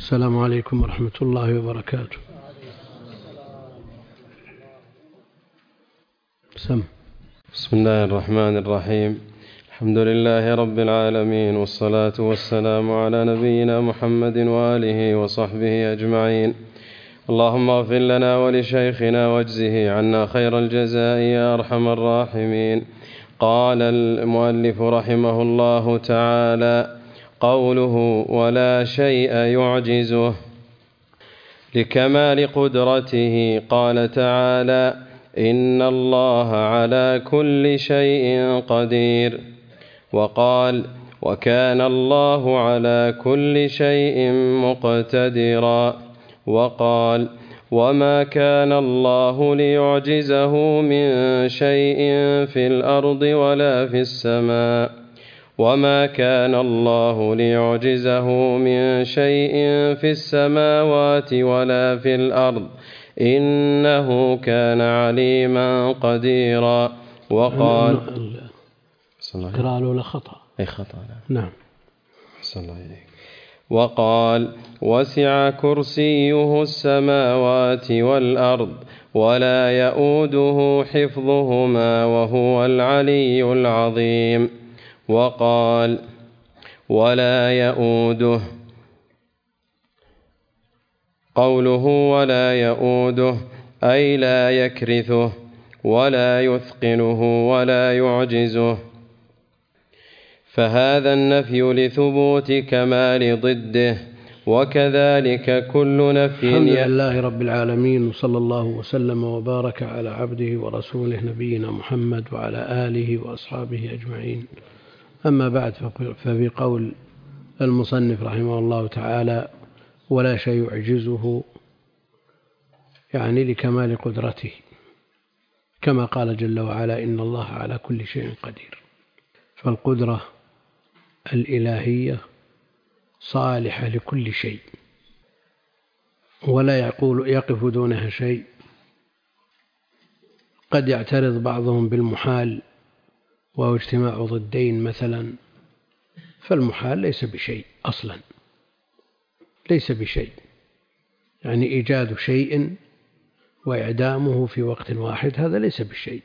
السلام عليكم ورحمة الله وبركاته. بسم الله الرحمن الرحيم. الحمد لله رب العالمين، والصلاة والسلام على نبينا محمد وآله وصحبه أجمعين. اللهم اغفر لنا ولشيخنا واجزه عنا خير الجزاء يا أرحم الراحمين. قال المؤلف رحمه الله تعالى: قوله ولا شيء يعجزه لكمال قدرته. قال تعالى: إن الله على كل شيء قدير. وقال: وكان الله على كل شيء مقتدرا. وقال: وما كان الله ليعجزه من شيء في الأرض ولا في السماء. وما كان الله ليعجزه من شيء في السماوات ولا في الأرض إنه كان عليما قديرا. وقال: قرأوا لخطأ أي خطأ. نعم. وقال: وسع كرسيه السماوات والأرض ولا يؤوده حفظهما وهو العلي العظيم. وقال: ولا يؤوده، قوله ولا يؤوده أي لا يكرثه ولا يثقله ولا يعجزه، فهذا النفي لثبوت كمال ضده. وكذلك كل نفي. الحمد لله رب العالمين، وصلى الله وسلم وبارك على عبده ورسوله نبينا محمد وعلى آله وأصحابه أجمعين. أما بعد، ففي قول المصنف رحمه الله تعالى: ولا شيء يعجزه، يعني لكمال قدرته، كما قال جل وعلا: إن الله على كل شيء قدير. فالقدرة الإلهية صالحة لكل شيء، ولا يقف دونها شيء. قد يعترض بعضهم بالمحال وهو اجتماع ضدين مثلا، فالمحال ليس بشيء أصلا، ليس بشيء، يعني إيجاد شيء وإعدامه في وقت واحد هذا ليس بشيء،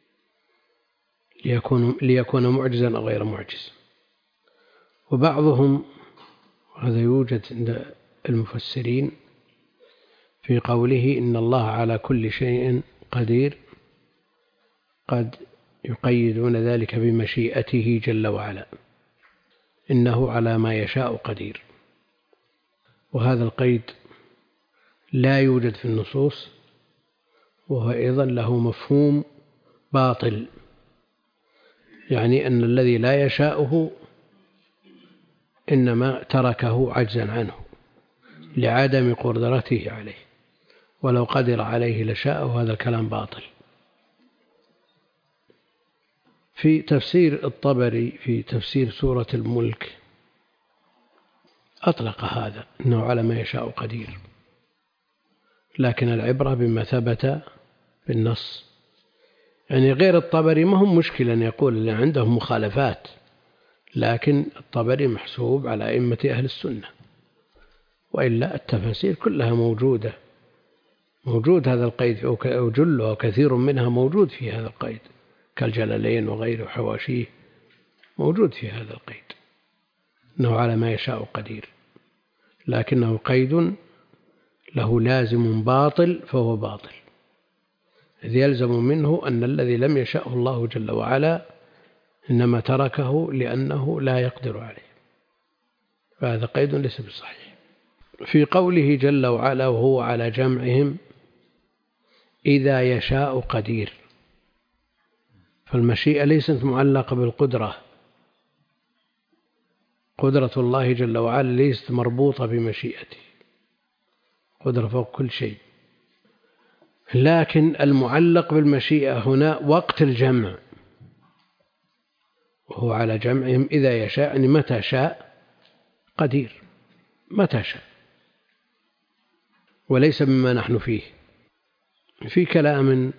ليكون معجزا أو غير معجز. وبعضهم، وهذا يوجد عند المفسرين، في قوله إن الله على كل شيء قدير قد يقيدون ذلك بمشيئته جل وعلا، إنه على ما يشاء قدير. وهذا القيد لا يوجد في النصوص، وهو أيضا له مفهوم باطل، يعني أن الذي لا يشاءه إنما تركه عجزا عنه لعدم قدرته عليه، ولو قدر عليه لشاءه. هذا الكلام باطل. في تفسير الطبري في تفسير سورة الملك أطلق هذا، إنه على ما يشاء قدير، لكن العبرة بما ثبت بالنص. يعني غير الطبري ما هم مشكلة أن يقول اللي عندهم مخالفات، لكن الطبري محسوب على أئمة أهل السنة، وإلا التفاسير كلها موجودة، موجود هذا القيد، أو جله أو كثير منها موجود في هذا القيد، كالجلالين وغيره حواشيه موجود في هذا القيد، إنه على ما يشاء قدير، لكنه قيد له لازم باطل، فهو باطل، إذ يلزم منه أن الذي لم يشأه الله جل وعلا إنما تركه لأنه لا يقدر عليه، فهذا قيد ليس بصحيح. في قوله جل وعلا: وهو على جمعهم إذا يشاء قدير، فالمشيئة ليست معلقة بالقدرة، قدرة الله جل وعلا ليست مربوطة بمشيئته، قدرة فوق كل شيء، لكن المعلق بالمشيئة هنا وقت الجمع، وهو على جمعهم إذا يشاء، يعني متى شاء قدير، متى شاء، وليس مما نحن فيه. في كلام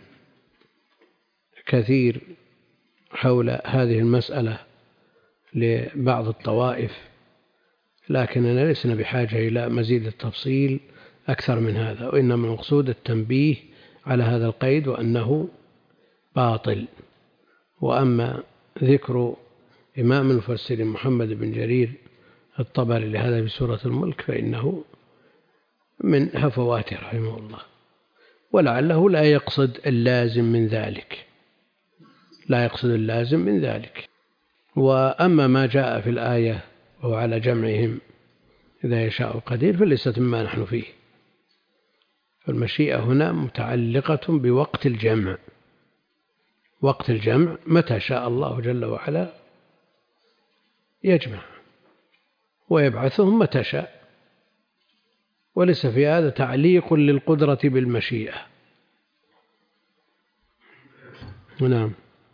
كثير حول هذه المسألة لبعض الطوائف، لكننا لسنا بحاجة إلى مزيد التفصيل أكثر من هذا، وإنما المقصود التنبيه على هذا القيد وأنه باطل. وأما ذكر إمام المفسرين محمد بن جرير الطبري لهذا في سورة الملك فإنه من هفواته رحمه الله، ولعله لا يقصد اللازم من ذلك، لا يقصد اللازم من ذلك. وأما ما جاء في الآية وهو على جمعهم إذا يشاء قدير فليست مما نحن فيه، فالمشيئة هنا متعلقة بوقت الجمع، وقت الجمع متى شاء الله جل وعلا يجمع ويبعثهم متى شاء، وليس في هذا تعليق للقدرة بالمشيئة. نعم.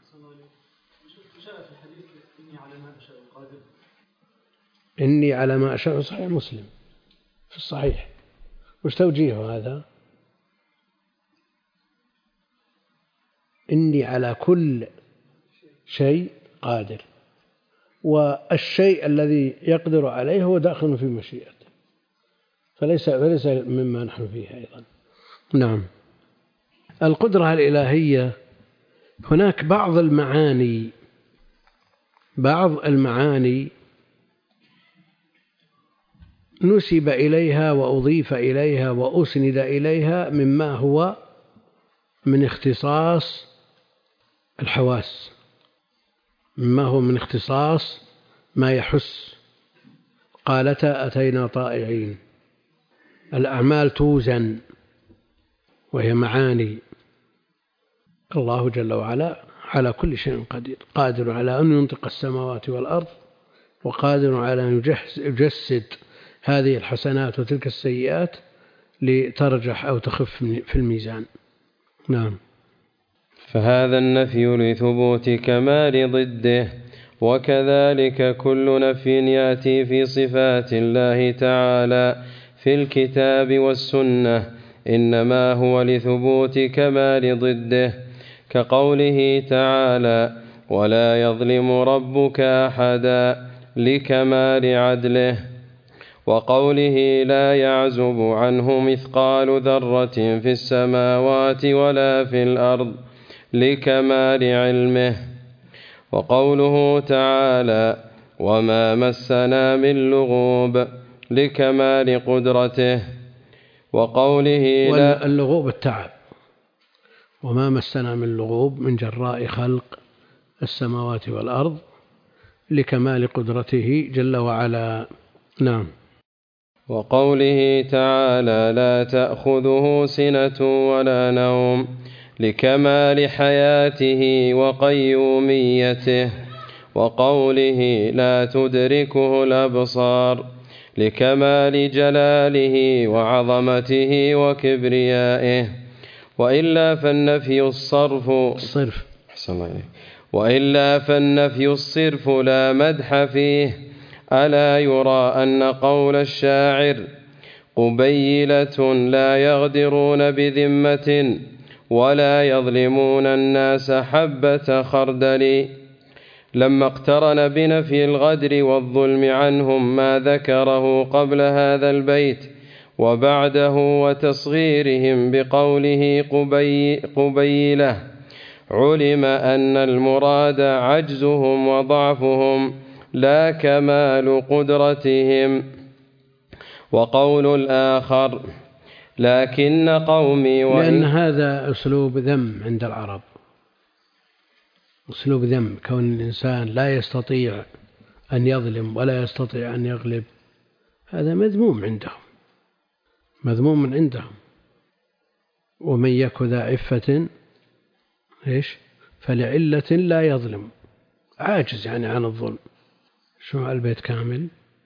إني على ما أشاء صحيح مسلم في الصحيح، وش توجيه هذا؟ إني على كل شيء قادر، والشيء الذي يقدر عليه هو داخل في مشيئته، فليس مما نحن فيه أيضا. نعم. القدرة الإلهية هناك بعض المعاني نسب إليها وأضيف إليها وأسند إليها مما هو من اختصاص الحواس، مما هو من اختصاص ما يحس. قالتا أتينا طائعين، الأعمال توزن وهي معاني. الله جل وعلا على كل شيء قدير، قادر على أن ينطق السماوات والأرض، وقادر على أن يجسد هذه الحسنات وتلك السيئات لترجح أو تخف في الميزان. نعم. فهذا النفي لثبوت كمال ضده، وكذلك كل نفي يأتي في صفات الله تعالى في الكتاب والسنة إنما هو لثبوت كمال ضده، كقوله تعالى ولا يظلم ربك أحدا لكمال عدله، وقوله لا يعزب عنه مثقال ذرة في السماوات ولا في الأرض لكمال علمه، وقوله تعالى وما مسنا من لغوب لكمال قدرته، وقوله لا اللغوب التعب، وما مسنا من لغوب من جراء خلق السماوات والأرض لكمال قدرته جل وعلا. نعم. وقوله تعالى لا تأخذه سنة ولا نوم لكمال حياته وقيوميته، وقوله لا تدركه الأبصار لكمال جلاله وعظمته وكبريائه، وإلا فالنفي الصرف لا مدح فيه. ألا يرى أن قول الشاعر قبيلة لا يغدرون بذمة ولا يظلمون الناس حبة خردل، لما اقترن بنفي الغدر والظلم عنهم ما ذكره قبل هذا البيت وبعده وتصغيرهم بقوله قبيلة، علم أن المراد عجزهم وضعفهم لا كمال قدرتهم. وقول الآخر لكن قومي لأن هذا أسلوب ذم عند العرب، أسلوب ذم، كون الإنسان لا يستطيع أن يظلم ولا يستطيع أن يغلب، هذا مذموم عندهم. ومن يك ذا عفة فلعلة لا يظلم، عاجز يعني عن الظلم. شو البيت كامل؟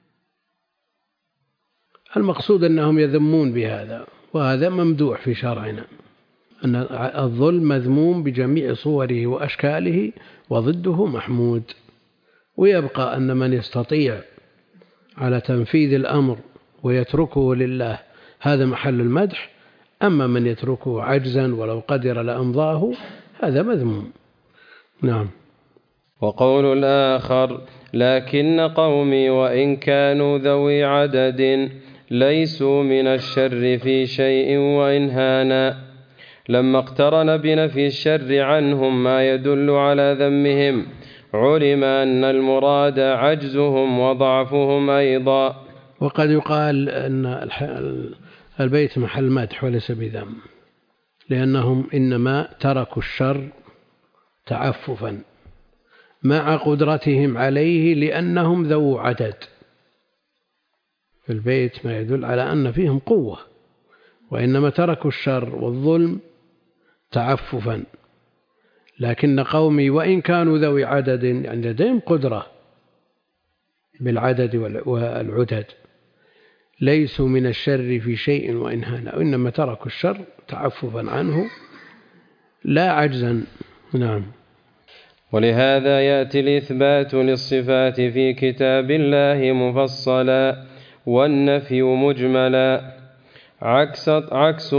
المقصود أنهم يذمون بهذا، وهذا ممدوح في شرعنا، أن الظلم مذموم بجميع صوره وأشكاله وضده محمود. ويبقى أن من يستطيع على تنفيذ الأمر ويتركه لله هذا محل المدح، أما من يتركه عجزا ولو قدر لأمضاه هذا مذموم. نعم. وقول الآخر لكن قومي وإن كانوا ذوي عدد ليسوا من الشر في شيء وإن هانا. لما اقترن بنفي الشر عنهم ما يدل على ذمهم علم أن المراد عجزهم وضعفهم أيضا. وقد يقال أن البيت محل مدح وليس بذم، لأنهم إنما تركوا الشر تعففا مع قدرتهم عليه لأنهم ذو عدد. في البيت ما يدل على أن فيهم قوة، وإنما تركوا الشر والظلم تعففا. لكن قومي وإن كانوا ذوي عدد، يعني لديهم قدرة بالعدد والعدد، ليسوا من الشر في شيء وإن هانا، وإنما تركوا الشر تعففا عنه لا عجزا. نعم. ولهذا يأتي الإثبات للصفات في كتاب الله مفصلا والنفي مجملا، عكس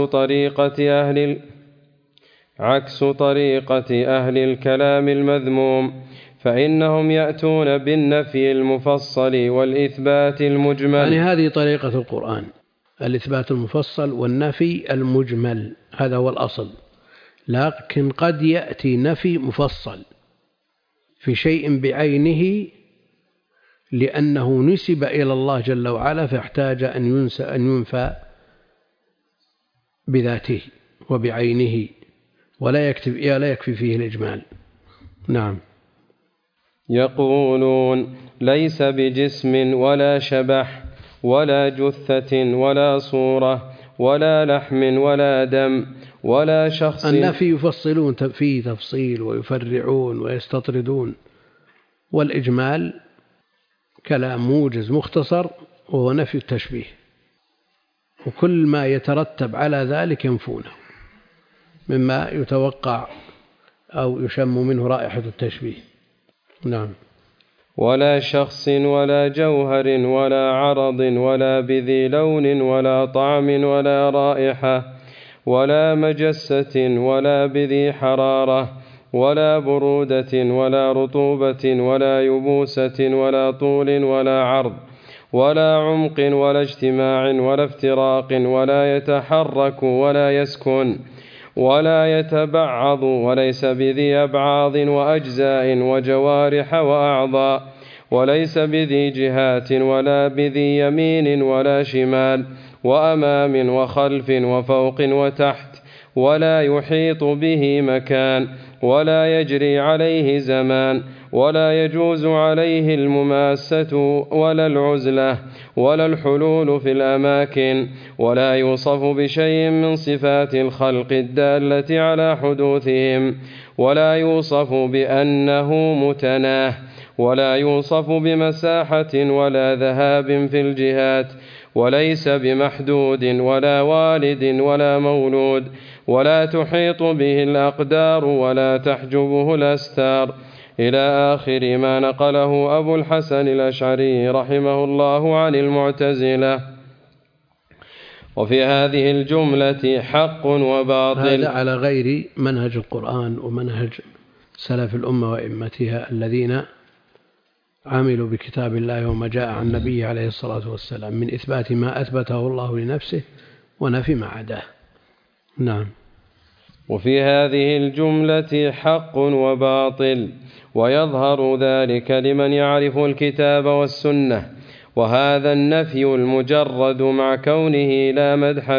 طريقة أهل الكلام المذموم، فإنهم يأتون بالنفي المفصل والإثبات المجمل. يعني هذه طريقة القرآن، الإثبات المفصل والنفي المجمل، هذا هو الأصل. لكن قد يأتي نفي مفصل في شيء بعينه لأنه نسب إلى الله جل وعلا، فاحتاج أن ينفى بذاته وبعينه، ولا يكفي فيه الإجمال. نعم. يقولون ليس بجسم ولا شبح ولا جثة ولا صورة ولا لحم ولا دم ولا شخص. النفي يفصلون فيه تفصيل ويفرعون ويستطردون، والإجمال كلام موجز مختصر وهو نفي التشبيه، وكل ما يترتب على ذلك ينفونه مما يتوقع أو يشم منه رائحة التشبيه. نعم. ولا شخص ولا جوهر ولا عرض ولا بذي لون ولا طعم ولا رائحة ولا مجسة ولا بذي حرارة ولا برودة ولا رطوبة ولا يبوسة ولا طول ولا عرض ولا عمق ولا اجتماع ولا افتراق ولا يتحرك ولا يسكن ولا يتبعض وليس بذي أبعاض وأجزاء وجوارح وأعضاء وليس بذي جهات ولا بذي يمين ولا شمال وأمام وخلف وفوق وتحت ولا يحيط به مكان ولا يجري عليه زمان ولا يجوز عليه المماسة ولا العزلة ولا الحلول في الأماكن ولا يوصف بشيء من صفات الخلق الدالة على حدوثهم ولا يوصف بأنه متناه ولا يوصف بمساحة ولا ذهاب في الجهات وليس بمحدود ولا والد ولا مولود ولا تحيط به الأقدار ولا تحجبه الأستار، إلى آخر ما نقله أبو الحسن الأشعري رحمه الله عن المعتزلة. وفي هذه الجملة حق وباطل. هذا على غير منهج القرآن ومنهج سلف الأمة وإمتها الذين عملوا بكتاب الله وما جاء عن النبي عليه الصلاة والسلام من إثبات ما أثبته الله لنفسه ونفي ما عداه. نعم. وفي هذه الجملة حق وباطل، ويظهر ذلك لمن يعرف الكتاب والسنة، وهذا النفي المجرد مع كونه لا مدح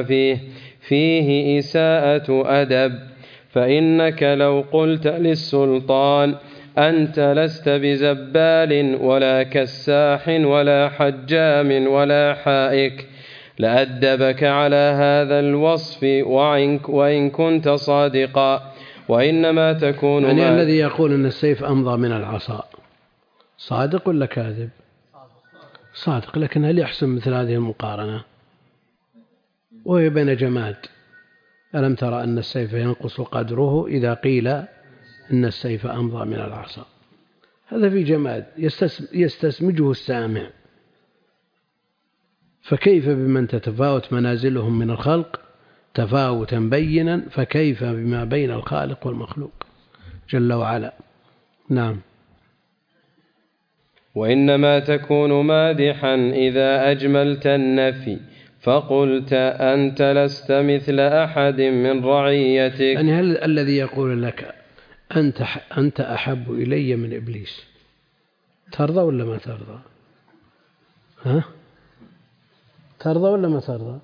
فيه إساءة أدب، فإنك لو قلت للسلطان أنت لست بزبال ولا كساح ولا حجام ولا حائك لأدبك على هذا الوصف وإن كنت صادقا، وإنما تكون يعني الذي يقول أن السيف أمضى من العصا صادق ولا كاذب؟ صادق. لكن هل يحسن مثل هذه المقارنة وهي بين جماد؟ ألم ترى أن السيف ينقص قدره إذا قيل إن السيف أمضى من العصا؟ هذا في جماد يستسمجه السامع، فكيف بمن تتفاوت منازلهم من الخلق تفاوتا بينا، فكيف بما بين الخالق والمخلوق جل وعلا. نعم. وإنما تكون مادحا إذا أجملت النفي فقلت أنت لست مثل أحد من رعيتك. يعني هل الذي يقول لك أنت أحب إلي من إبليس ترضى ولا ما ترضى؟ ها؟ ترضى ولا ما ترضى؟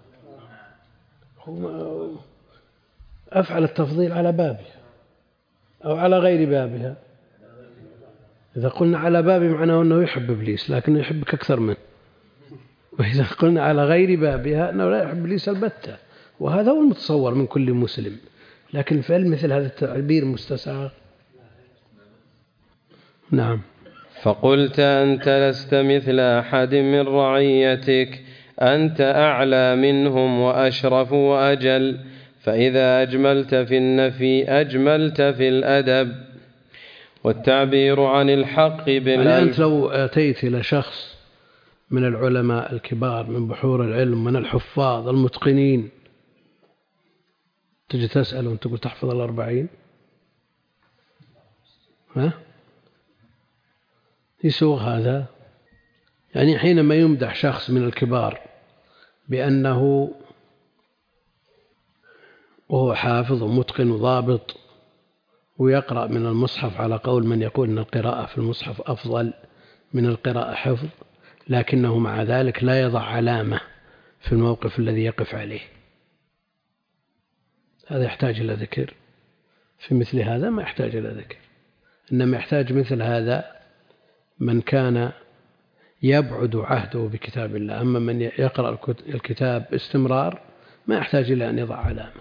أفعل التفضيل على بابها أو على غير بابها. إذا قلنا على بابي معناه أنه يحب إبليس لكنه يحبك أكثر منه، وإذا قلنا على غير بابها أنه لا يحب إبليس البتة، وهذا هو المتصور من كل مسلم، لكن فعل مثل هذا التعبير مستساغ. نعم. فقلت أنت لست مثل أحد من رعيتك، أنت أعلى منهم وأشرف وأجل، فإذا أجملت في النفي أجملت في الأدب. والتعبير عن الحق يعني أنت لو أتيت إلى شخص من العلماء الكبار من بحور العلم من الحفاظ المتقنين تجي تسأله أنت تقول تحفظ 40؟ ها؟ يسوغ هذا؟ يعني حينما يمدح شخص من الكبار بأنه وهو حافظ ومتقن وضابط ويقرأ من المصحف على قول من يقول أن القراءة في المصحف أفضل من القراءة حفظ، لكنه مع ذلك لا يضع علامة في الموقف الذي يقف عليه، هذا يحتاج إلى ذكر. في مثل هذا ما يحتاج إلى ذكر، إنما يحتاج مثل هذا من كان يبعد عهده بكتاب الله. أما من يقرأ الكتاب باستمرار ما يحتاج إلى أن يضع علامة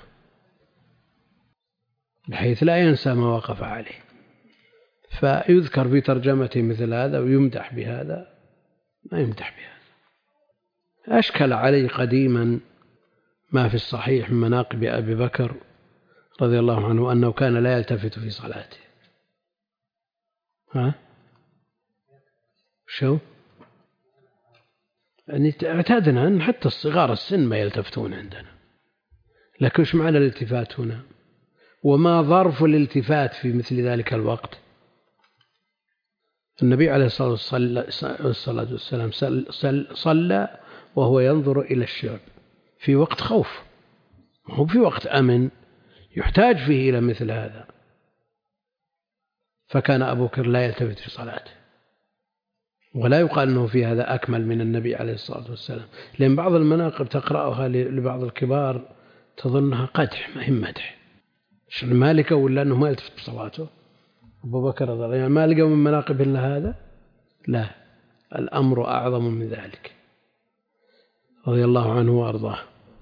بحيث لا ينسى ما وقف عليه، فيذكر في ترجمته مثل هذا ويمدح بهذا، ما يمدح بهذا. أشكل علي قديما ما في الصحيح من مناقب أبي بكر رضي الله عنه أنه كان لا يلتفت في صلاته. ها؟ شو؟ يعني اعتادنا أن حتى الصغار السن ما يلتفتون عندنا، لكن ايش معنى الالتفات هنا؟ وما ظرف الالتفات في مثل ذلك الوقت؟ النبي عليه الصلاة والسلام صلى وهو ينظر إلى الشعب في وقت خوف، هو في وقت أمن يحتاج فيه إلى مثل هذا، فكان أبو بكر لا يلتفت في صلاته، ولا يقال أنه في هذا أكمل من النبي عليه الصلاة والسلام، لأن بعض المناقب تقرأها لبعض الكبار تظنها قدح ما هي مدح. ما لقوا ولا أنه ما يلتفت بصلاته أبو بكر رضي الله عنه، ما لقوا من مناقب إلا هذا؟ لا، الأمر أعظم من ذلك رضي الله عنه وأرضاه.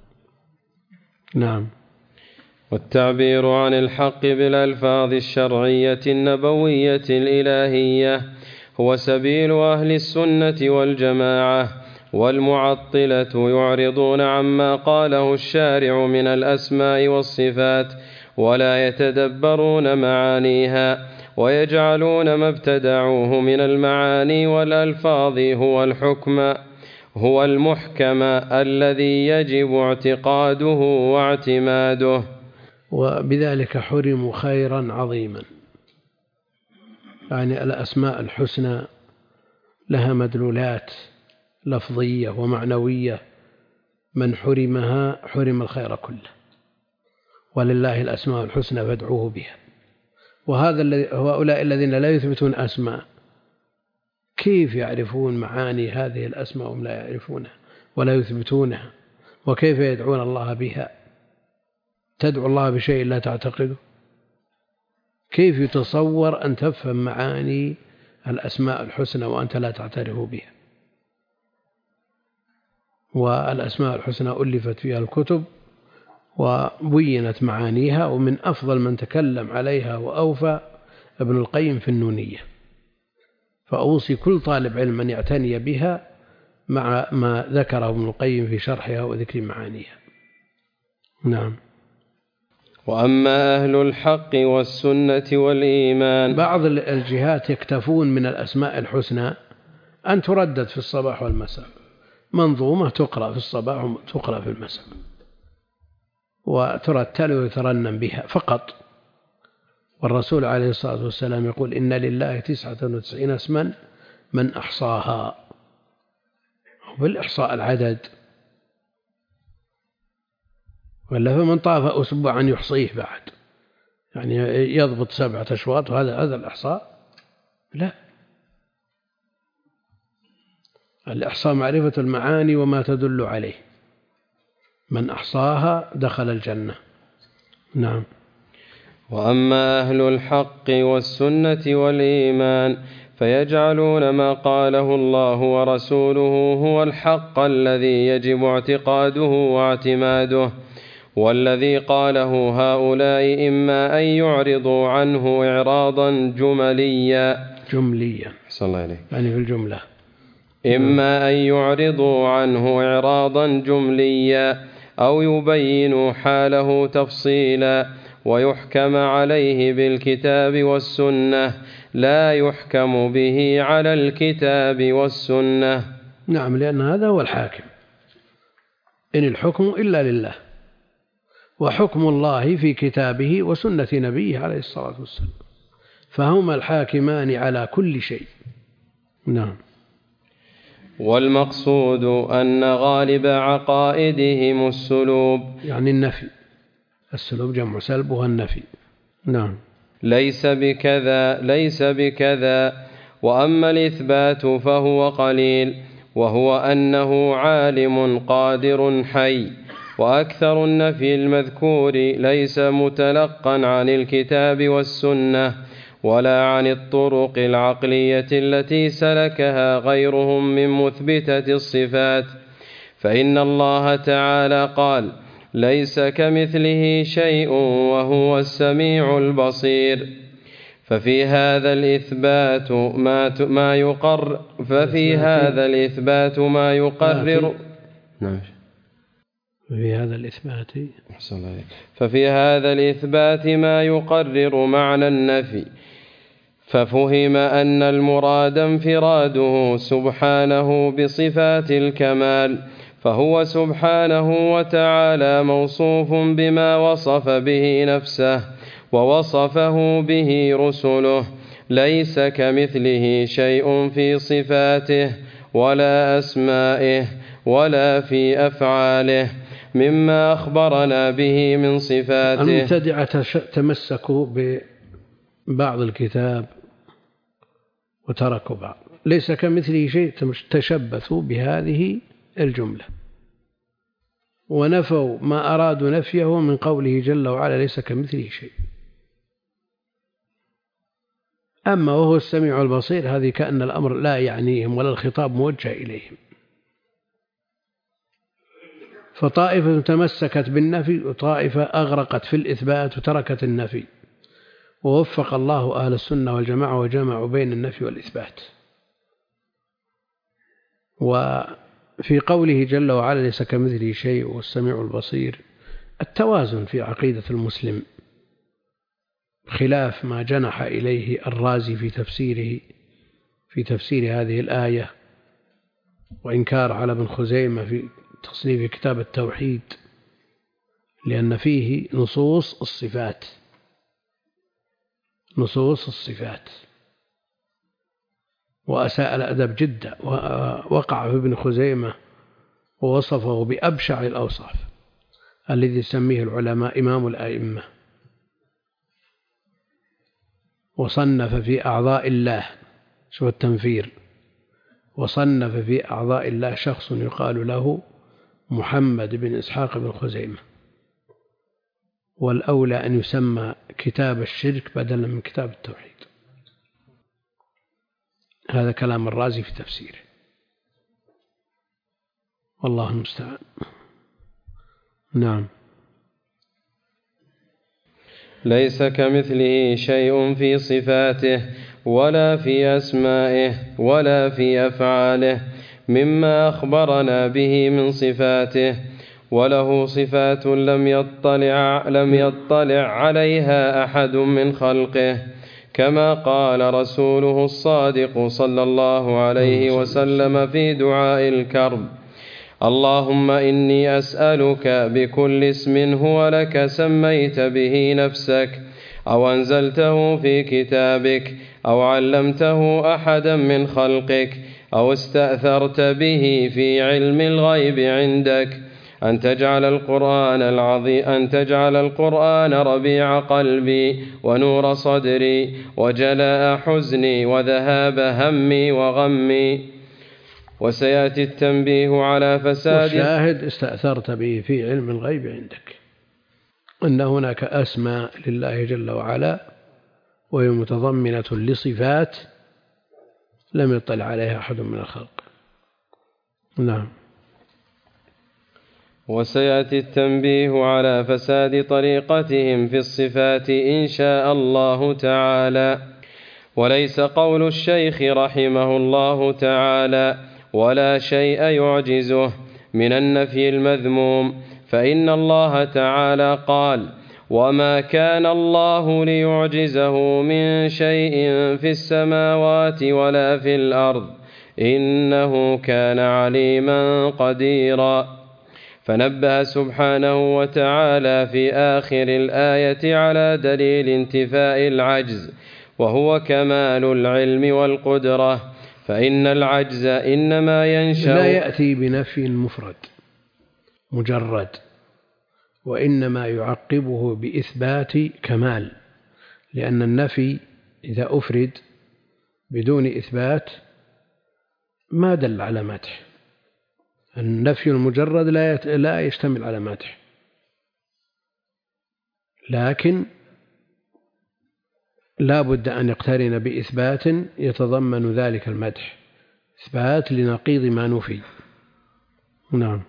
نعم. والتعبير عن الحق بالألفاظ الشرعية النبوية الإلهية هو سبيل أهل السنة والجماعة، والمعطلة يعرضون عما قاله الشارع من الأسماء والصفات ولا يتدبرون معانيها، ويجعلون ما ابتدعوه من المعاني والألفاظ هو الحكم الذي يجب اعتقاده واعتماده، وبذلك حرموا خيرا عظيما. يعني الأسماء الحسنى لها مدلولات لفظية ومعنوية، من حرمها حرم الخير كله، ولله الأسماء الحسنى فادعوه بها. وهؤلاء الذين لا يثبتون أسماء كيف يعرفون معاني هذه الأسماء وهم لا يعرفونها ولا يثبتونها؟ وكيف يدعون الله بها؟ تدعو الله بشيء لا تعتقده؟ كيف يتصور أن تفهم معاني الأسماء الحسنى وأنت لا تعترف بها؟ والأسماء الحسنى ألفت فيها الكتب وبينت معانيها، ومن أفضل من تكلم عليها وأوفى ابن القيم في النونية، فأوصي كل طالب علم أن يعتني بها مع ما ذكره ابن القيم في شرحها وذكر معانيها. نعم. وأما أهل الحق والسنة والإيمان، بعض الجهات يكتفون من الأسماء الحسنى أن تردد في الصباح والمساء، منظومة تقرأ في الصباح وتقرأ في المساء وترتل ويترنم بها فقط. والرسول عليه الصلاة والسلام يقول إن لله 99 اسما من أحصاها، بالإحصاء العدد، ولا فمن طاف أسبوعا يحصيه بعد، يعني يضبط 7 أشواط، هذا الإحصاء؟ لا، الإحصاء معرفة المعاني وما تدل عليه، من أحصاها دخل الجنة. نعم. وأما أهل الحق والسنة والإيمان فيجعلون ما قاله الله ورسوله هو الحق الذي يجب اعتقاده واعتماده، والذي قاله هؤلاء إما أن يعرضوا عنه إعراضا جمليا يعني في الجملة، إما أن يعرضوا عنه إعراضا جمليا أو يبينوا حاله تفصيلا، ويحكم عليه بالكتاب والسنة، لا يحكم به على الكتاب والسنة. نعم، لأن هذا هو الحاكم، إن الحكم إلا لله، وحكم الله في كتابه وسنة نبيه عليه الصلاة والسلام، فهما الحاكمان على كل شيء. نعم. والمقصود أن غالب عقائدهم السلوب، يعني النفي، السلوب جمع سلب وهو النفي. نعم. ليس بكذا، وأما الإثبات فهو قليل، وهو أنه عالم قادر حي. وأكثر النفي المذكور ليس متلقا عن الكتاب والسنة ولا عن الطرق العقلية التي سلكها غيرهم من مثبتة الصفات، فإن الله تعالى قال: ليس كمثله شيء وهو السميع البصير. ففي هذا الإثبات ما يقرر ففي هذا الإثبات ما يقرر معنى النفي، ففهم أن المراد انفراده سبحانه بصفات الكمال، فهو سبحانه وتعالى موصوف بما وصف به نفسه ووصفه به رسله، ليس كمثله شيء في صفاته ولا أسمائه ولا في أفعاله مما أخبرنا به من صفاته. المبتدعة تمسكوا ببعض الكتاب وتركوا بعض، ليس كمثله شيء، تشبثوا بهذه الجملة ونفوا ما أرادوا نفيه من قوله جل وعلا: ليس كمثله شيء. أما وهو السميع البصير، هذه كأن الأمر لا يعنيهم ولا الخطاب موجه إليهم، فطائفة تمسكت بالنفي وطائفة أغرقت في الإثبات وتركت النفي، ووفق الله أهل السنة والجماعة وجمعوا بين النفي والإثبات. وفي قوله جل وعلا: ليس كمثله شيء والسميع البصير، التوازن في عقيدة المسلم، خلاف ما جنح إليه الرازي في تفسير هذه الآية، وإنكار على ابن خزيمة في تصنيف كتاب التوحيد، لأن فيه نصوص الصفات، وأساء الأدب جدا، ووقع في ابن خزيمة ووصفه بأبشع الأوصاف الذي يسميه العلماء إمام الأئمة. وصنف في أعضاء الله، شو التنفير، وصنف في أعضاء الله شخص يقال له محمد بن إسحاق بن خزيمة، والأولى أن يسمى كتاب الشرك بدلا من كتاب التوحيد. هذا كلام الرازي في تفسيره، والله المستعان. نعم. ليس كمثله شيء في صفاته ولا في أسمائه ولا في أفعاله مما أخبرنا به من صفاته، وله صفات لم يطلع عليها أحد من خلقه، كما قال رسوله الصادق صلى الله عليه وسلم في دعاء الكرب: اللهم إني أسألك بكل اسم هو لك سميت به نفسك أو أنزلته في كتابك أو علمته أحدا من خلقك أو استأثرت به في علم الغيب عندك أن تجعل القرآن ربيع قلبي ونور صدري وجلاء حزني وذهاب همي وغمي. وسيأتي التنبيه على فساد. والشاهد استأثرت به في علم الغيب عندك، أن هناك أسماء لله جل وعلا وهي متضمنة لصفات لم يطلع عليها أحد من الخلق. نعم. وسيأتي التنبيه على فساد طريقتهم في الصفات إن شاء الله تعالى. وليس قول الشيخ رحمه الله تعالى ولا شيء يعجزه من النفي المذموم، فإن الله تعالى قال: وما كان الله ليعجزه من شيء في السماوات ولا في الأرض إنه كان عليما قديرا. فنبه سبحانه وتعالى في آخر الآية على دليل انتفاء العجز، وهو كمال العلم والقدرة، فإن العجز إنما ينشأ، لا يأتي بنفي مفرد مجرد، وإنما يعقبه بإثبات كمال، لأن النفي إذا أفرد بدون إثبات ما دل على مدح. النفي المجرد لا يشتمل على مدح، لكن لا بد أن يقترن بإثبات يتضمن ذلك المدح، إثبات لنقيض ما نفي. نعم.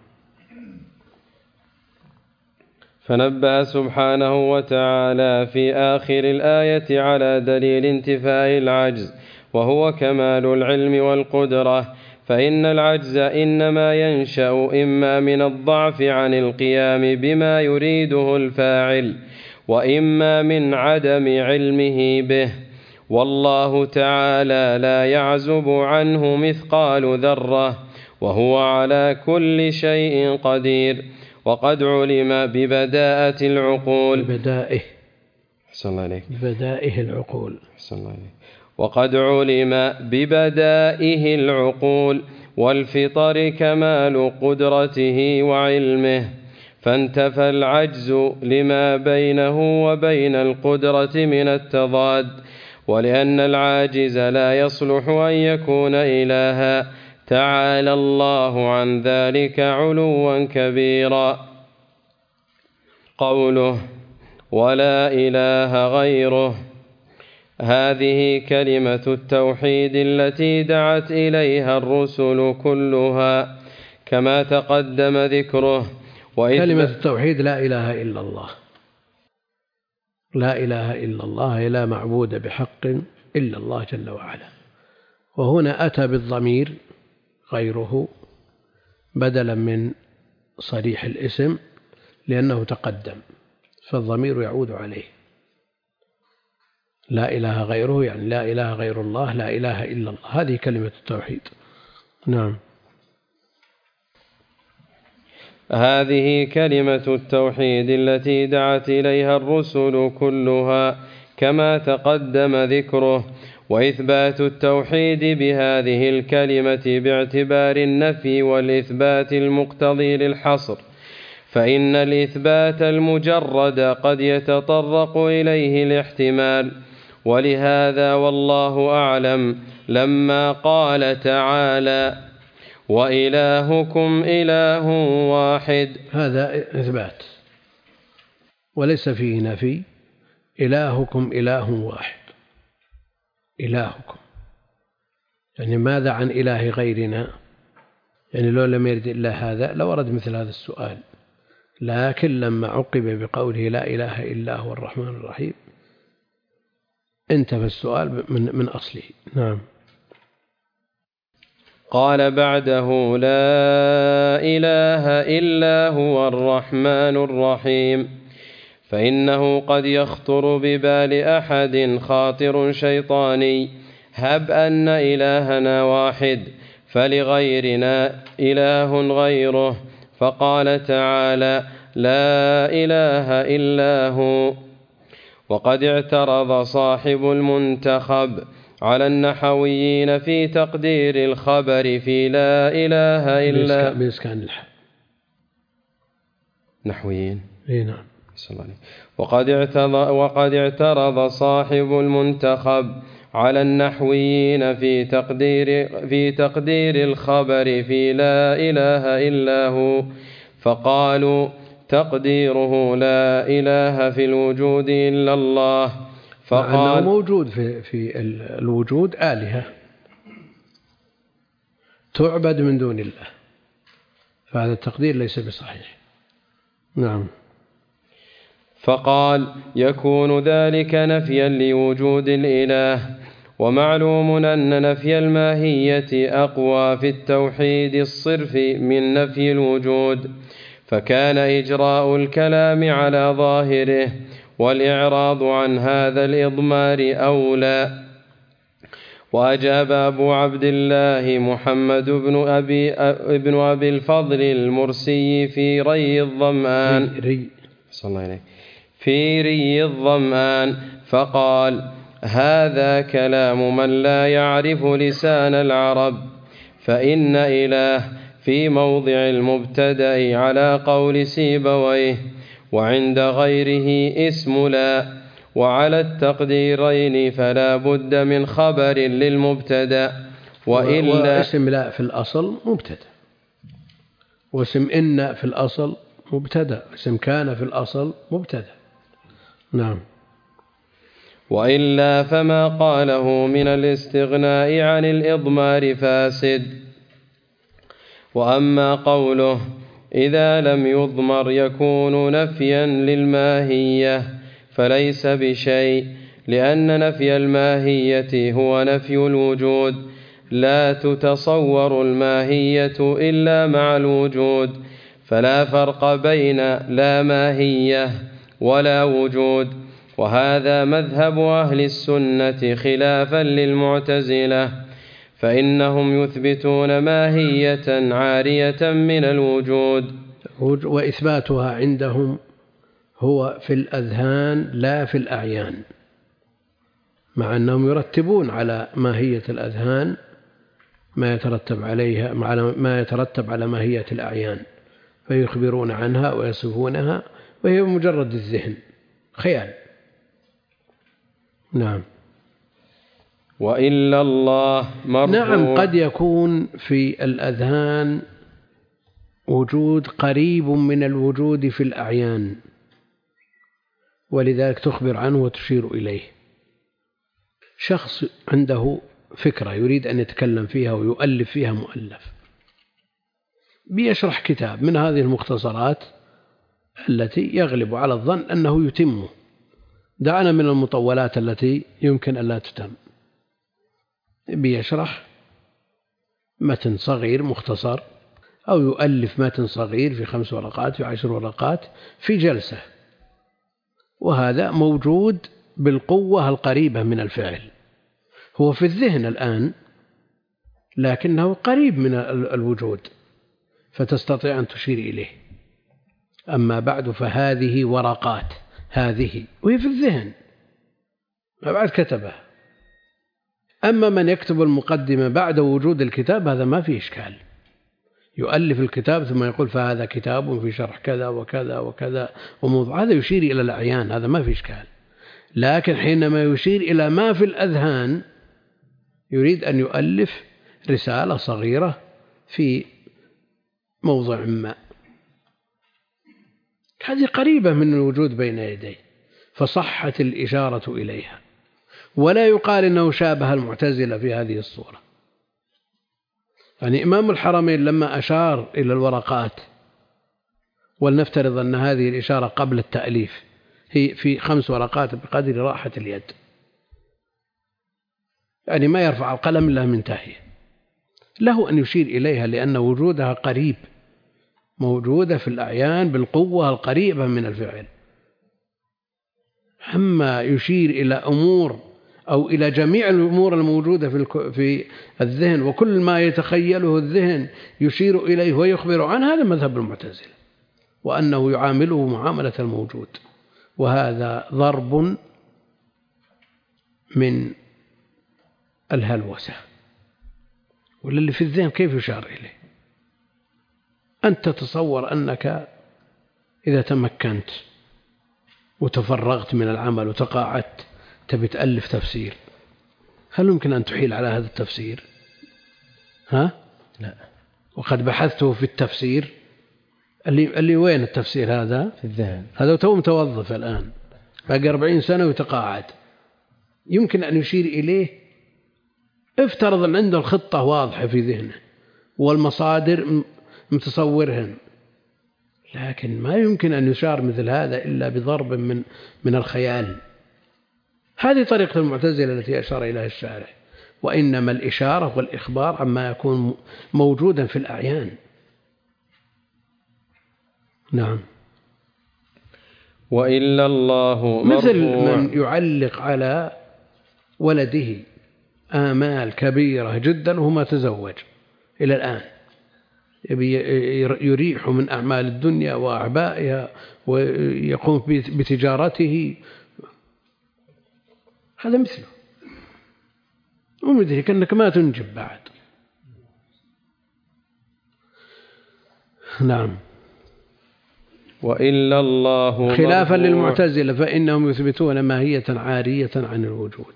فنبه سبحانه وتعالى في آخر الآية على دليل انتفاء العجز، وهو كمال العلم والقدرة، فإن العجز إنما ينشأ إما من الضعف عن القيام بما يريده الفاعل، وإما من عدم علمه به. والله تعالى لا يعزب عنه مثقال ذرة، وهو على كل شيء قدير. وقد علم ببداءة العقول وقد علم ببدائه العقول والفطر كمال قدرته وعلمه، فانتفى العجز لما بينه وبين القدرة من التضاد، ولأن العاجز لا يصلح أن يكون إلها، تعالى الله عن ذلك علوا كبيرا. قوله ولا إله غيره، هذه كلمة التوحيد التي دعت إليها الرسل كلها كما تقدم ذكره. كلمة التوحيد لا إله إلا الله، لا إله إلا الله، لا معبود بحق إلا الله جل وعلا. وهنا أتى بالضمير غيره بدلا من صريح الاسم لأنه تقدم، فالضمير يعود عليه. لا إله غيره يعني لا إله غير الله، لا إله إلا الله، هذه كلمة التوحيد. نعم. هذه كلمة التوحيد التي دعت إليها الرسل كلها كما تقدم ذكره. وإثبات التوحيد بهذه الكلمة باعتبار النفي والإثبات المقتضي للحصر، فإن الإثبات المجرد قد يتطرق إليه الاحتمال. ولهذا والله أعلم لما قال تعالى وإلهكم إله واحد، هذا إثبات وليس فيه نفي. إلهكم إله واحد، إلهكم يعني ماذا عن إله غيرنا؟ يعني لو لم يرد إلا هذا لورد مثل هذا السؤال، لكن لما عقب بقوله لا إله إلا هو الرحمن الرحيم انتفى السؤال من أصله. نعم. قال بعده لا إله إلا هو الرحمن الرحيم، فإنه قد يخطر ببال أحد خاطر شيطاني: هب أن إلهنا واحد فلغيرنا إله غيره، فقال تعالى لا إله إلا هو. وقد اعترض صاحب المنتخب على النحويين في تقدير الخبر في لا إله إلا بإسكان الحاء نحويين. نعم. وقد اعترض صاحب المنتخب على النحويين في تقدير الخبر في لا إله إلا هو، فقالوا تقديره لا إله في الوجود إلا الله، فقال موجود في الوجود آلهة تعبد من دون الله، فهذا التقدير ليس بصحيح. نعم. فقال يكون ذلك نفيا لوجود الإله، ومعلوم أن نفي الماهية أقوى في التوحيد الصرف من نفي الوجود، فكان إجراء الكلام على ظاهره والإعراض عن هذا الإضمار أولى. وأجاب أبو عبد الله محمد بن أبي الفضل المرسي في ري الظمآن فقال هذا كلام من لا يعرف لسان العرب، فإن إله في موضع المبتدأ على قول سيبويه، وعند غيره اسم لا، وعلى التقديرين فلا بد من خبر للمبتدأ، وإلا اسم لا في الأصل مبتدأ، واسم إن في الأصل مبتدأ، اسم كان في الأصل مبتدأ. نعم. وإلا فما قاله من الاستغناء عن الإضمار فاسد. وأما قوله إذا لم يضمر يكون نفيا للماهية فليس بشيء، لأن نفي الماهية هو نفي الوجود، لا تتصور الماهية إلا مع الوجود، فلا فرق بين لا ماهية ولا وجود. وهذا مذهب أهل السنة خلافا للمعتزلة، فإنهم يثبتون ماهية عارية من الوجود، وإثباتها عندهم هو في الأذهان لا في الأعيان، مع أنهم يرتبون على ماهية الأذهان ما يترتب على ماهية الأعيان، فيخبرون عنها ويصفونها وهي مجرد الذهن خيال. نعم. وإلا الله مرفوع. نعم، قد يكون في الأذهان وجود قريب من الوجود في الأعيان، ولذلك تخبر عنه وتشير إليه. شخص عنده فكرة يريد أن يتكلم فيها ويؤلف فيها مؤلف، بيشرح كتاب من هذه المختصرات التي يغلب على الظن أنه يتمه، دعنا من المطولات التي يمكن أن لا تتم. بيشرح متن صغير مختصر، أو يؤلف متن صغير في 5 ورقات في 10 ورقات في جلسة، وهذا موجود بالقوة القريبة من الفعل، هو في الذهن الآن لكنه قريب من الوجود، فتستطيع أن تشير إليه. أما بعد فهذه ورقات، هذه وهي في الذهن ما بعد كتبه. أما من يكتب المقدمة بعد وجود الكتاب هذا ما فيه إشكال، يؤلف الكتاب ثم يقول فهذا كتاب في شرح كذا وكذا وكذا وموضوع، هذا يشير إلى الأعيان، هذا ما فيه إشكال. لكن حينما يشير إلى ما في الأذهان يريد أن يؤلف رسالة صغيرة في موضع ما، هذه قريبة من الوجود بين يديه، فصحت الإشارة إليها، ولا يقال إنه شابه المعتزلة في هذه الصورة. يعني إمام الحرمين لما أشار إلى الورقات، ولنفترض أن هذه الإشارة قبل التأليف هي في 5 ورقات بقدر راحة اليد، يعني ما يرفع القلم إلا من تهيه، له أن يشير إليها لأن وجودها قريب، موجودة في الأعيان بالقوة القريبة من الفعل. أما يشير إلى أمور أو إلى جميع الأمور الموجودة في الذهن وكل ما يتخيله الذهن يشير إليه ويخبر عنه، هذا مذهب المعتزلة، وأنه يعامله معاملة الموجود، وهذا ضرب من الهلوسة، ولا اللي في الذهن كيف يشار إليه؟ أنت تتصور أنك إذا تمكنت وتفرغت من العمل وتقاعدت تبي تألف تفسير، هل يمكن أن تحيل على هذا التفسير؟ ها؟ لا. وقد بحثته في التفسير، اللي وين التفسير هذا؟ في الذهن. هذا تو متوظف الآن باقي 40 سنة ويتقاعد، يمكن أن يشير إليه. افترض أن عنده الخطة واضحة في ذهنه والمصادر متصورهن، لكن ما يمكن أن يشار مثل هذا إلا بضرب من الخيال. هذه طريقة المعتزلة التي أشار إليها الشارح، وإنما الإشارة والإخبار عما يكون موجودا في الأعيان. نعم. وإلا الله مثل من يعلق على ولده آمال كبيرة جدا وهو ما تزوج إلى الآن، يريح من أعمال الدنيا وأعبائها ويقوم بتجارته، هذا مثله. ومدري كأنك ما تنجب بعد. نعم. وإلا الله خلافا للمعتزلة فإنهم يثبتون ماهية عارية عن الوجود.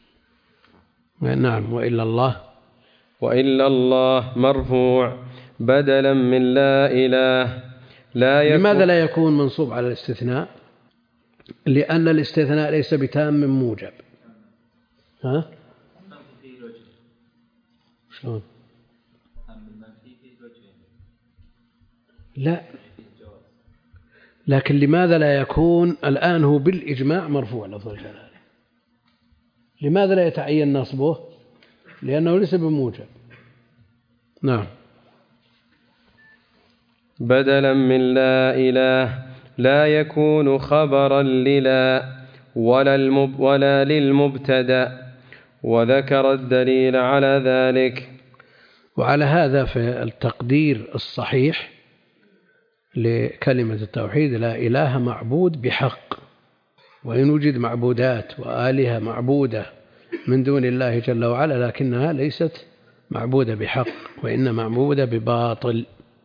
نعم. وإلا الله مرفوع بدلا من لا إله. لماذا لا يكون منصوب على الاستثناء؟ لأن الاستثناء ليس بتام موجب. ها؟ شلون؟ لا، لكن لماذا لا يكون الآن هو بالإجماع مرفوع لفظ الجلالة؟ لماذا لا يتعين نصبه؟ لأنه ليس بموجب. نعم. بدلا من لا إله لا يكون خبرا للا ولا للمبتدأ، وذكر الدليل على ذلك. وعلى هذا في التقدير الصحيح لكلمة التوحيد لا إله معبود بحق، وإن وجد معبودات وآلهة معبودة من دون الله جل وعلا لكنها ليست معبودة بحق وإنما معبودة بباطل.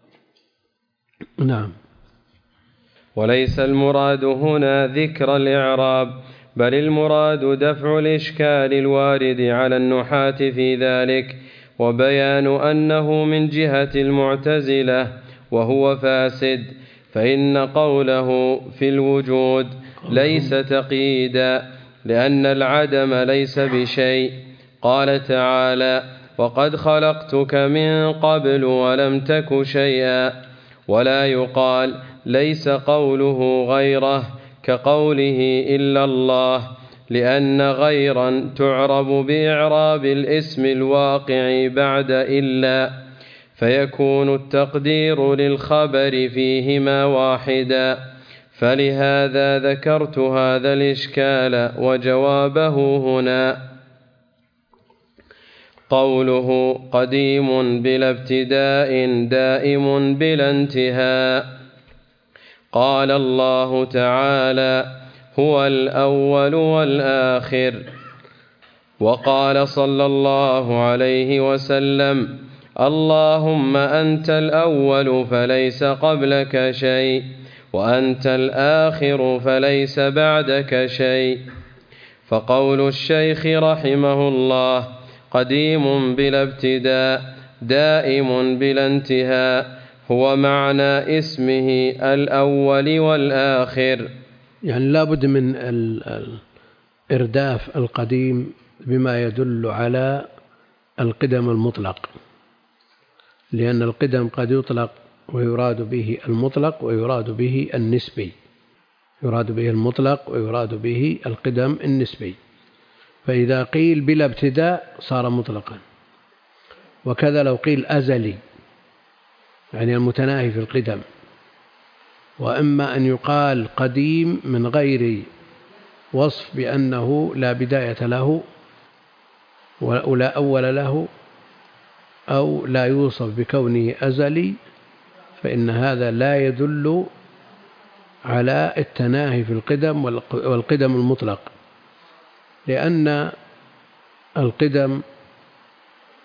نعم. وليس المراد هنا ذكر الإعراب، بل المراد دفع الإشكال الوارد على النحاة في ذلك، وبيان أنه من جهة المعتزلة وهو فاسد، فإن قوله في الوجود ليس تقييدا، لأن العدم ليس بشيء. قال تعالى: وقد خلقتك من قبل ولم تك شيئا. ولا يقال ليس قوله غيره كقوله إلا الله، لأن غيرا تعرب بإعراب الاسم الواقع بعد إلا، فيكون التقدير للخبر فيهما واحدا. فلهذا ذكرت هذا الإشكال وجوابه هنا. قوله قديم بلا ابتداء دائم بلا انتهاء. قال الله تعالى: هو الأول والآخر. وقال صلى الله عليه وسلم: اللهم أنت الأول فليس قبلك شيء، وأنت الآخر فليس بعدك شيء. فقول الشيخ رحمه الله قديم بلا ابتداء دائم بلا انتهاء هو معنى اسمه الأول والآخر. يعني لا بد من إرداف القديم بما يدل على القدم المطلق، لأن القدم قد يطلق ويراد به المطلق ويراد به النسبي، يراد به المطلق ويراد به القدم النسبي. فإذا قيل بلا ابتداء صار مطلقا، وكذا لو قيل أزلي يعني المتناهي في القدم. وإما أن يقال قديم من غير وصف بأنه لا بداية له ولا أول له، أو لا يوصف بكونه أزلي، فإن هذا لا يدل على التناهي في القدم والقدم المطلق، لأن القدم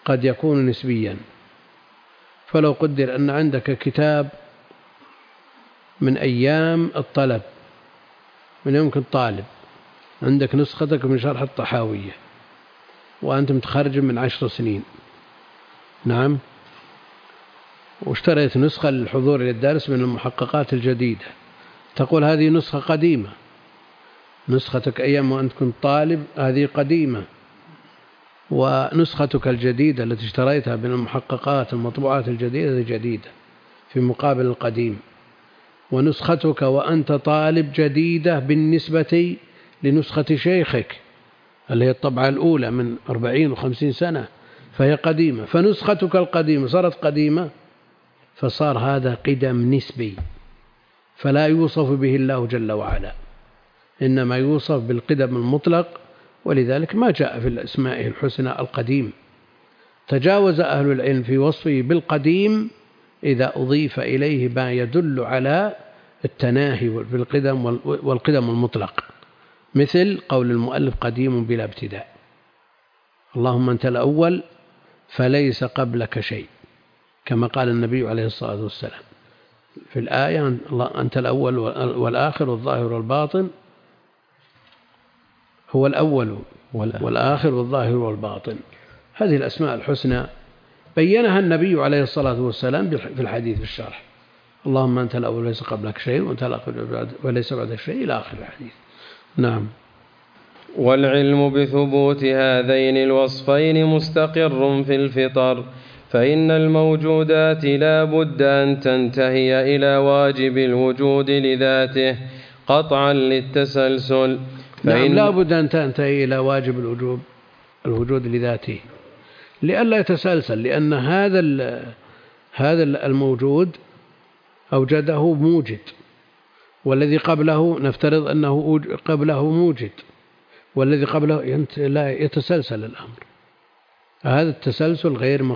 قد يكون نسبيا. فلو قدر أن عندك كتاب من أيام الطلب، من يوم كنت طالب، عندك نسختك من شرح الطحاوية وأنت متخرج من 10 سنين، نعم، واشتريت نسخة للحضور للدرس من المحققات الجديدة، تقول هذه نسخة قديمة، نسختك أيام وأنت كنت طالب هذه قديمة، ونسختك الجديدة التي اشتريتها من المحققات المطبوعات الجديدة جديدة في مقابل القديم، ونسختك وأنت طالب جديدة بالنسبة لنسخة شيخك اللي هي الطبعة الأولى من 40 و50 سنة، فهي قديمة، فنسختك القديمة صارت قديمة، فصار هذا قدم نسبي، فلا يوصف به الله جل وعلا، إنما يوصف بالقدم المطلق، ولذلك ما جاء في الأسماء الحسنى القديم. تجاوز أهل العلم في وصفه بالقديم إذا أضيف إليه ما يدل على التناهي بالقدم والقدم المطلق، مثل قول المؤلف قديم بلا ابتداء، اللهم أنت الأول فليس قبلك شيء، كما قال النبي عليه الصلاة والسلام في الآية أنت الأول والآخر والظاهر والباطن، هو الأول والآخر والظاهر والباطن. هذه الأسماء الحسنى بينها النبي عليه الصلاة والسلام في الحديث في الشرح، اللهم أنت الأول وليس قبلك شيء وأنت الآخر وليس بعدك شيء إلى آخر الحديث. نعم. والعلم بثبوت هذين الوصفين مستقر في الفطر، فإن الموجودات لا بد أن تنتهي إلى واجب الوجود لذاته قطعا للتسلسل. نعم، لا بد أن تنتهي إلى واجب الوجود لذاته لئلا يتسلسل، لأن هذا الموجود أوجده موجد، والذي قبله نفترض أنه قبله موجد، والذي قبله لا يتسلسل الأمر، هذا التسلسل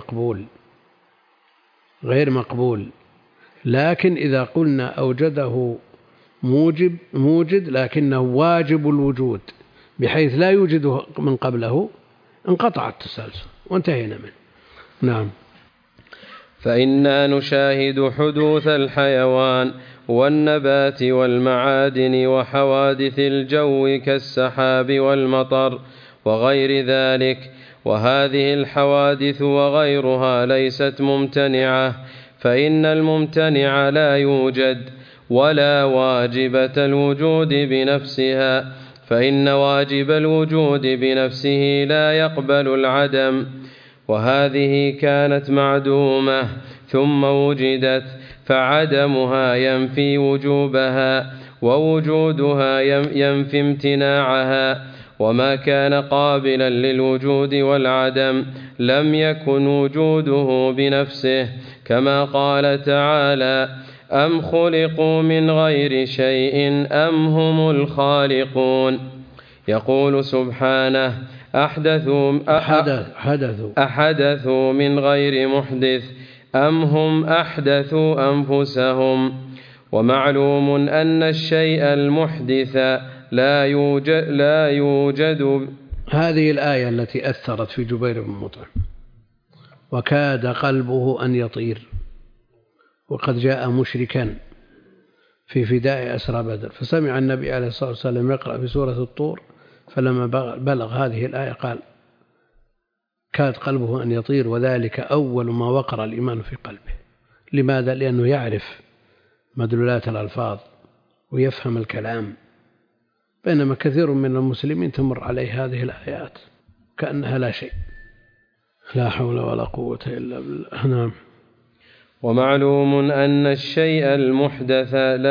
غير مقبول. لكن إذا قلنا أوجده موجد لكنه واجب الوجود بحيث لا يوجد من قبله، انقطع التسلسل وانتهينا منه. نعم. فإنا نشاهد حدوث الحيوان والنبات والمعادن وحوادث الجو كالسحاب والمطر وغير ذلك، وهذه الحوادث وغيرها ليست ممتنعة، فإن الممتنع لا يوجد، ولا واجبة الوجود بنفسها، فإن واجب الوجود بنفسه لا يقبل العدم، وهذه كانت معدومة ثم وجدت، فعدمها ينفي وجوبها، ووجودها ينفي امتناعها، وما كان قابلا للوجود والعدم لم يكن وجوده بنفسه، كما قال تعالى: أم خلقوا من غير شيء أم هم الخالقون. يقول سبحانه: أحدثوا من غير محدث أم هم أحدثوا أنفسهم. ومعلوم أن الشيء المحدث لا يوجد. هذه الآية التي أثرت في جبير بن مطعم وكاد قلبه أن يطير، وقد جاء مشركا في فداء أسرى بدر، فسمع النبي عليه الصلاة والسلام يقرأ في سورة الطور، فلما بلغ هذه الآية قال كاد قلبه أن يطير، وذلك أول ما وقر الإيمان في قلبه. لماذا؟ لأنه يعرف مدلولات الألفاظ ويفهم الكلام، بينما كثير من المسلمين تمر عليه هذه الآيات كأنها لا شيء. لا حول ولا قوة إلا بالله. نعم. ومعلوم أن الشيء المحدث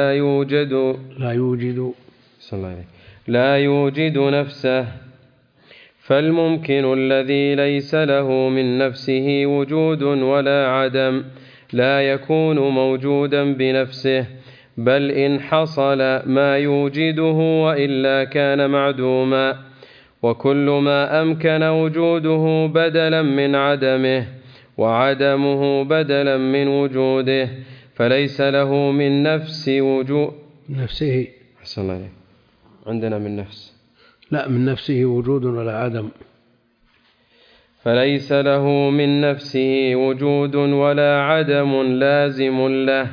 لا يوجد نفسه، فالممكن الذي ليس له من نفسه وجود ولا عدم لا يكون موجودا بنفسه، بل إن حصل ما يوجده وإلا كان معدوما، وكل ما أمكن وجوده بدلا من عدمه وعدمه بدلا من وجوده فليس له من نفسه. حسن الله عليك. عندنا من نفس، لا، من نفسه وجود ولا عدم. فليس له من نفسه وجود ولا عدم لازم له.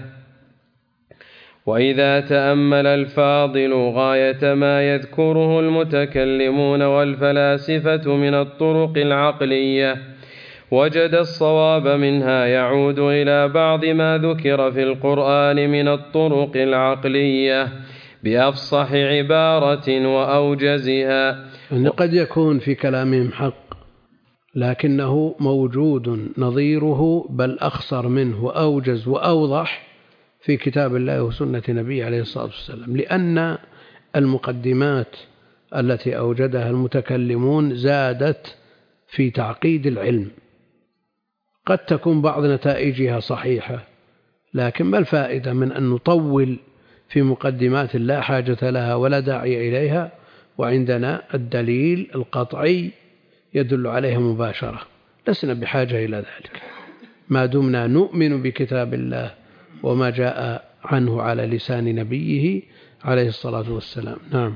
وإذا تأمل الفاضل غاية ما يذكره المتكلمون والفلاسفة من الطرق العقلية وجد الصواب منها يعود إلى بعض ما ذكر في القرآن من الطرق العقلية بأفصح عبارة وأوجزها. يعني قد يكون في كلامهم حق، لكنه موجود نظيره بل أخصر منه وأوجز وأوضح في كتاب الله وسنة نبيه عليه الصلاة والسلام، لأن المقدمات التي أوجدها المتكلمون زادت في تعقيد العلم. قد تكون بعض نتائجها صحيحة، لكن ما الفائدة من أن نطول في مقدمات لا حاجة لها ولا داعي إليها، وعندنا الدليل القطعي يدل عليها مباشرة. لسنا بحاجة إلى ذلك ما دمنا نؤمن بكتاب الله وما جاء عنه على لسان نبيه عليه الصلاة والسلام. نعم.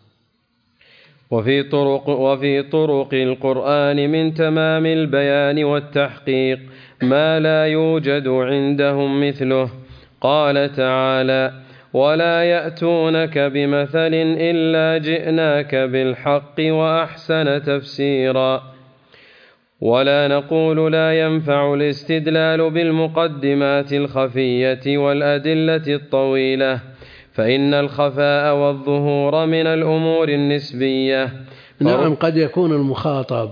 وفي طرق القرآن من تمام البيان والتحقيق ما لا يوجد عندهم مثله. قال تعالى: ولا يأتونك بمثل إلا جئناك بالحق وأحسن تفسيرا. ولا نقول لا ينفع الاستدلال بالمقدمات الخفية والأدلة الطويلة، فإن الخفاء والظهور من الأمور النسبية. نعم، قد يكون المخاطب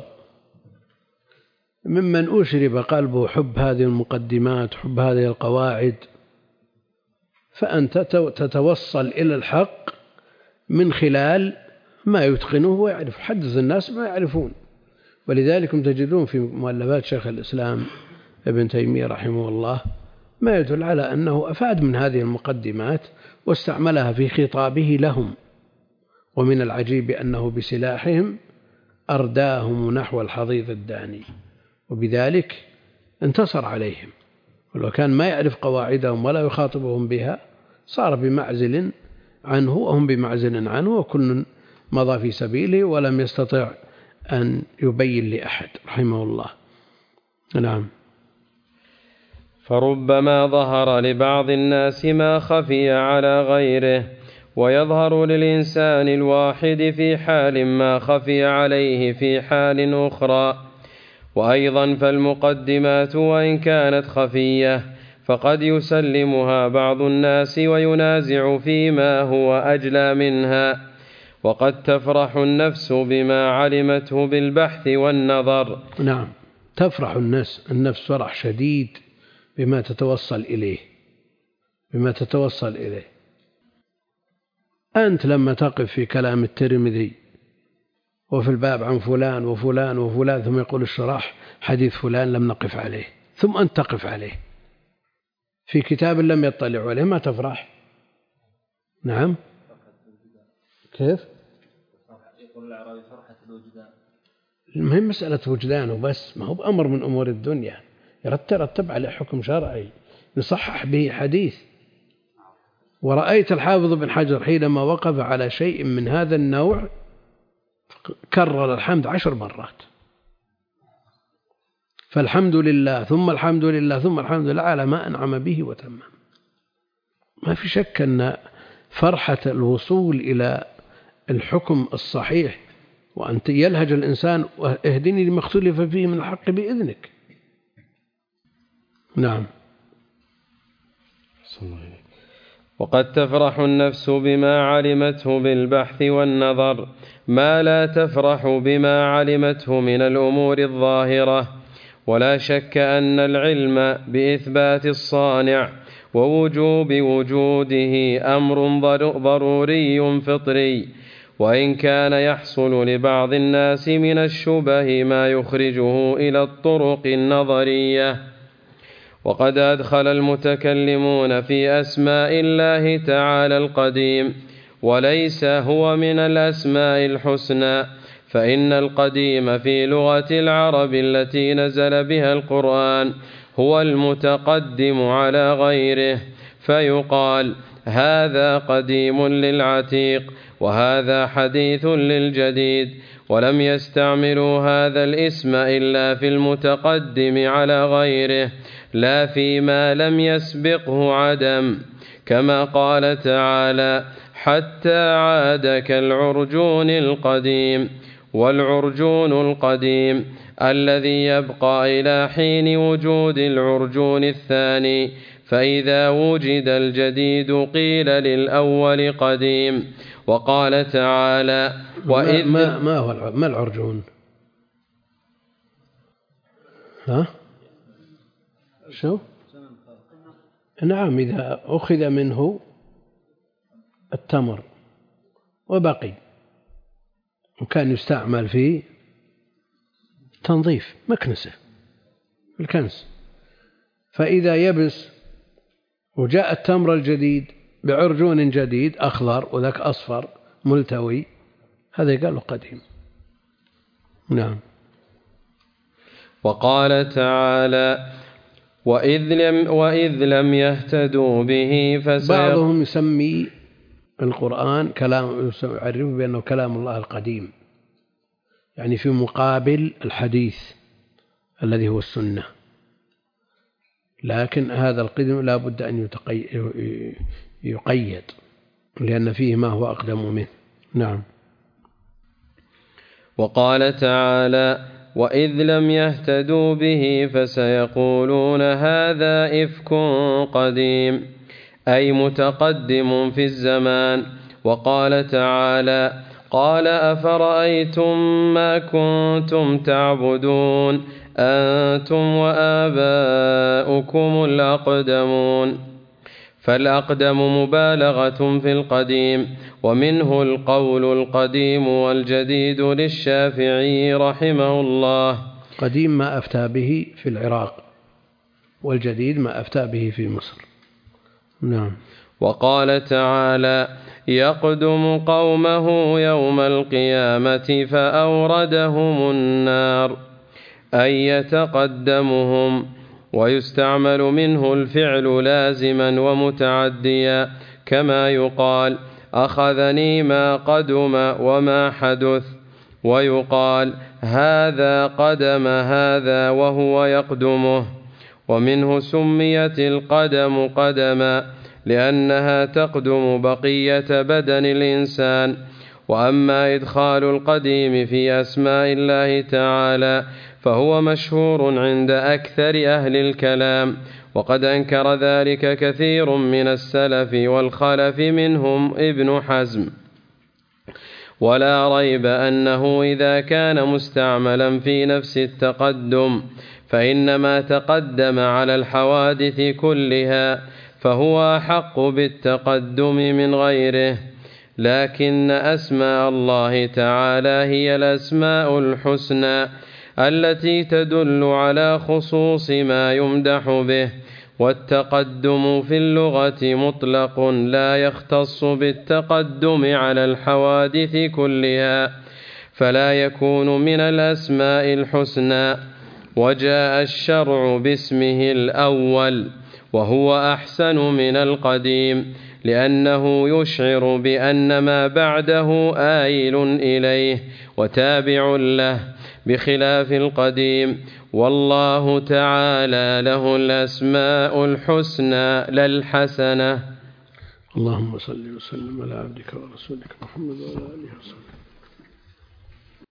ممن أشرب قلبه حب هذه المقدمات، حب هذه القواعد، فأنت تتوصل إلى الحق من خلال ما يتقنه ويعرف. حدث الناس ما يعرفون، ولذلك تجدون في مؤلفات شيخ الإسلام ابن تيمية رحمه الله ما يدل على أنه أفاد من هذه المقدمات واستعملها في خطابه لهم. ومن العجيب أنه بسلاحهم أرداهم نحو الحضيض الداني، وبذلك انتصر عليهم. ولو كان ما يعرف قواعدهم ولا يخاطبهم بها صار بمعزل عنه وهم بمعزل عنه، وكل مضى في سبيله ولم يستطع أن يبين لأحد رحمه الله. نعم. فربما ظهر لبعض الناس ما خفي على غيره، ويظهر للإنسان الواحد في حال ما خفي عليه في حال أخرى. وأيضا فالمقدمات وإن كانت خفية فقد يسلمها بعض الناس وينازع فيما هو أجلى منها. وقد تفرح النفس بما علمته بالبحث والنظر. نعم، تفرح النفس فرح شديد بما تتوصل إليه. أنت لما تقف في كلام الترمذي وفي الباب عن فلان وفلان وفلان ثم يقول الشراح حديث فلان لم نقف عليه، ثم أنت تقف عليه في كتاب لم يطلع عليه، ما تفرح؟ نعم. كيف؟ يقول الأعرابي فرحة الوجدان. المهم مسألة وجدانه بس، ما هو بأمر من أمور الدنيا يرتب عليه حكم شرعي يصحح به حديث. ورأيت الحافظ بن حجر حينما وقف على شيء من هذا النوع كرر الحمد 10 مرات. فالحمد لله ثم الحمد لله ثم الحمد لله على ما أنعم به وتمم. ما في شك أن فرحة الوصول إلى الحكم الصحيح وأن يلهج الإنسان واهدني لما اختلف فيه من الحق بإذنك. نعم. وقد تفرح النفس بما علمته بالبحث والنظر ما لا تفرح بما علمته من الأمور الظاهرة. ولا شك أن العلم بإثبات الصانع ووجوب وجوده أمر ضروري فطري، وإن كان يحصل لبعض الناس من الشبه ما يخرجه إلى الطرق النظرية. وقد أدخل المتكلمون في أسماء الله تعالى القديم، وليس هو من الأسماء الحسنى، فإن القديم في لغة العرب التي نزل بها القرآن هو المتقدم على غيره، فيقال هذا قديم للعتيق وهذا حديث للجديد. ولم يستعملوا هذا الاسم إلا في المتقدم على غيره لا فيما لم يسبقه عدم، كما قال تعالى: حتى عاد كالعرجون القديم. والعرجون القديم الذي يبقى إلى حين وجود العرجون الثاني، فإذا وجد الجديد قيل للأول قديم. وقال تعالى: وإذ ما العرجون؟ ها؟ شو؟ نعم، إذا أخذ منه التمر وبقي وكان يستعمل في تنظيف مكنسة الكنس، فإذا يبس وجاء التمر الجديد بعرجون جديد أخضر وذاك أصفر ملتوي، هذا قالوا قديم. نعم. وقال تعالى: وإذ لم يهتدوا به بعضهم يسمي القرآن كلام، يعرفه بأنه كلام الله القديم، يعني في مقابل الحديث الذي هو السنة، لكن هذا القدم لا بد أن يقيد لأن فيه ما هو أقدم منه. نعم. وقال تعالى: وإذ لم يهتدوا به فسيقولون هذا إفك قديم، أي متقدم في الزمان. وقال تعالى: قال أفرأيتم ما كنتم تعبدون أنتم وآباؤكم الأقدمون. فالأقدم مبالغة في القديم، ومنه القول القديم والجديد للشافعي رحمه الله. قديم ما أفتى به في العراق، والجديد ما أفتى به في مصر. نعم. وقال تعالى: يقدم قومه يوم القيامة فأوردهم النار، أي يتقدمهم. ويستعمل منه الفعل لازما ومتعديا، كما يقال: أخذني ما قدم وما حدث. ويقال: هذا قدم هذا وهو يقدمه. ومنه سميت القدم قدما لأنها تقدم بقية بدن الإنسان. وأما إدخال القديم في أسماء الله تعالى فهو مشهور عند أكثر أهل الكلام، وقد أنكر ذلك كثير من السلف والخلف منهم ابن حزم. ولا ريب أنه إذا كان مستعملا في نفس التقدم فإنما تقدم على الحوادث كلها، فهو أحق بالتقدم من غيره. لكن أسماء الله تعالى هي الأسماء الحسنى التي تدل على خصوص ما يمدح به، والتقدم في اللغة مطلق لا يختص بالتقدم على الحوادث كلها، فلا يكون من الأسماء الحسنى. وجاء الشرع باسمه الأول وهو أحسن من القديم، لأنه يشعر بأن ما بعده آيل إليه وتابع له، بخلاف القديم. والله تعالى له الأسماء الحسنى لا الحسنة. اللهم صل وسلم على عبدك ورسولك محمد وعلى آله وصحبه.